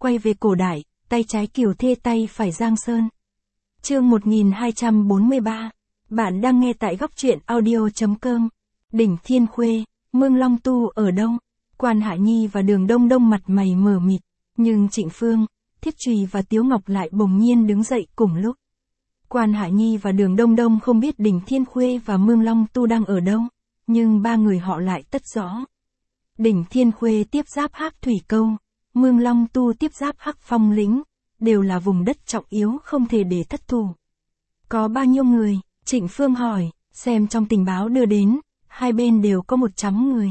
quay về cổ đại, tay trái Kiều Thê tay phải Giang Sơn. Chương 1243. Bạn đang nghe tại góc truyện audio.com. Đỉnh Thiên Khuê, Mương Long Tu ở đâu? Quan Hạ Nhi và Đường Đông Đông mặt mày mờ mịt, nhưng Trịnh Phương, Thiết Trùy và Tiếu Ngọc lại bỗng nhiên đứng dậy cùng lúc. Quan Hạ Nhi và Đường Đông Đông không biết Đỉnh Thiên Khuê và Mương Long Tu đang ở đâu, nhưng ba người họ lại tất rõ. Đỉnh Thiên Khuê tiếp giáp Hắc Thủy Câu, Mương Long Tu tiếp giáp Hắc Phong Lĩnh, đều là vùng đất trọng yếu không thể để thất thủ. Có bao nhiêu người? Trịnh Phương hỏi, xem trong tình báo đưa đến, hai bên đều có 100 người.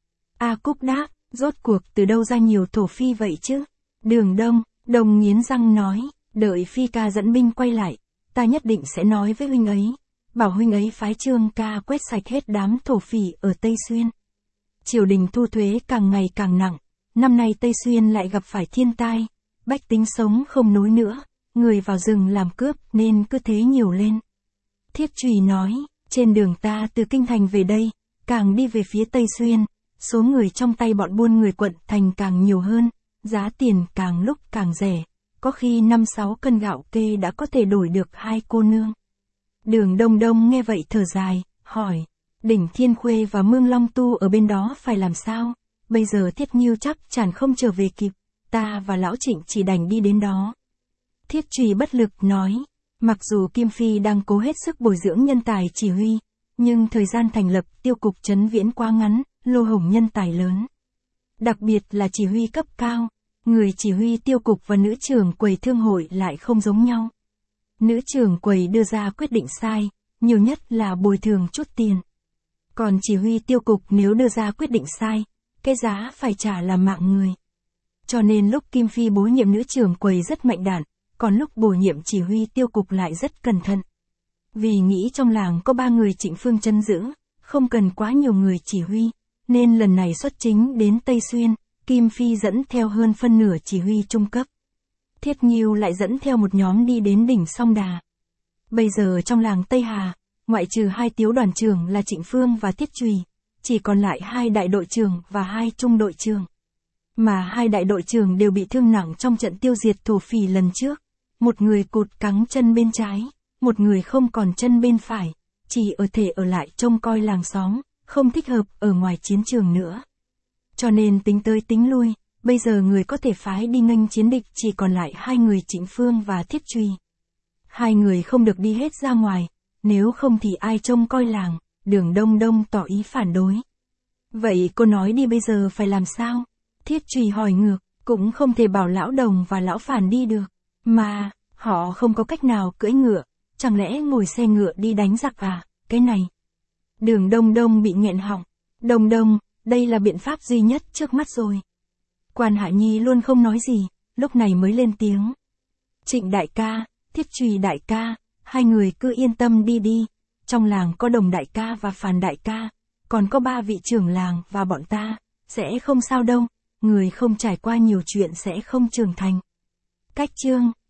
A Cúc đáp, rốt cuộc từ đâu ra nhiều thổ phi vậy chứ? Đường Đông nghiến răng nói, đợi Phi ca dẫn binh quay lại, ta nhất định sẽ nói với huynh ấy, bảo huynh ấy phái Trương ca quét sạch hết đám thổ phỉ ở Tây Xuyên. Triều đình thu thuế càng ngày càng nặng, năm nay Tây Xuyên lại gặp phải thiên tai, bách tính sống không nối nữa, người vào rừng làm cướp nên cứ thế nhiều lên. Thiết Trùy nói, trên đường ta từ Kinh Thành về đây, càng đi về phía Tây Xuyên, số người trong tay bọn buôn người quận thành càng nhiều hơn, giá tiền càng lúc càng rẻ, có khi 5-6 cân gạo kê đã có thể đổi được 2 cô nương. Đường Đông nghe vậy thở dài, hỏi, Đỉnh Thiên Khuê và Mương Long Tu ở bên đó phải làm sao? Bây giờ Thiết Nhiêu chắc chắn không trở về kịp, ta và Lão Trịnh chỉ đành đi đến đó. Thiết Trùy bất lực nói, mặc dù Kim Phi đang cố hết sức bồi dưỡng nhân tài chỉ huy, nhưng thời gian thành lập tiêu cục Trấn Viễn quá ngắn, lô hổng nhân tài lớn. Đặc biệt là chỉ huy cấp cao, người chỉ huy tiêu cục và nữ trưởng quầy thương hội lại không giống nhau. Nữ trưởng quầy đưa ra quyết định sai, nhiều nhất là bồi thường chút tiền. Còn chỉ huy tiêu cục nếu đưa ra quyết định sai, cái giá phải trả là mạng người. Cho nên lúc Kim Phi bổ nhiệm nữ trưởng quầy rất mạnh dạn, còn lúc bổ nhiệm chỉ huy tiêu cục lại rất cẩn thận. Vì nghĩ trong làng có 3 người Trịnh Phương trấn giữ, không cần quá nhiều người chỉ huy, nên lần này xuất chính đến Tây Xuyên, Kim Phi dẫn theo hơn phân nửa chỉ huy trung cấp. Thiết Nhiêu lại dẫn theo một nhóm đi đến đỉnh Song Đà. Bây giờ trong làng Tây Hà, ngoại trừ 2 tiếu đoàn trưởng là Trịnh Phương và Thiết Trùy, chỉ còn lại 2 đại đội trưởng và 2 trung đội trưởng. Mà 2 đại đội trưởng đều bị thương nặng trong trận tiêu diệt thổ phỉ lần trước. Một người cụt cẳng chân bên trái, một người không còn chân bên phải, chỉ ở thể ở lại trông coi làng xóm, không thích hợp ở ngoài chiến trường nữa. Cho nên tính tới tính lui, bây giờ người có thể phái đi nghênh chiến địch chỉ còn lại 2 người Trịnh Phương và Thiết Trùy. 2 người không được đi hết ra ngoài, nếu không thì ai trông coi làng, Đường Đông tỏ ý phản đối. Vậy cô nói đi bây giờ phải làm sao? Thiết Trùy hỏi ngược, cũng không thể bảo Lão Đồng và Lão Phản đi được, mà, họ không có cách nào cưỡi ngựa, chẳng lẽ ngồi xe ngựa đi đánh giặc à, cái này. Đường Đông bị nghẹn họng, Đông, đây là biện pháp duy nhất trước mắt rồi. Quan Hạ Nhi luôn không nói gì, lúc này mới lên tiếng. Trịnh đại ca, Thiết Trùy đại ca, 2 người cứ yên tâm đi, trong làng có Đồng đại ca và Phàn đại ca, còn có 3 vị trưởng làng và bọn ta, sẽ không sao đâu, người không trải qua nhiều chuyện sẽ không trưởng thành. Cách chương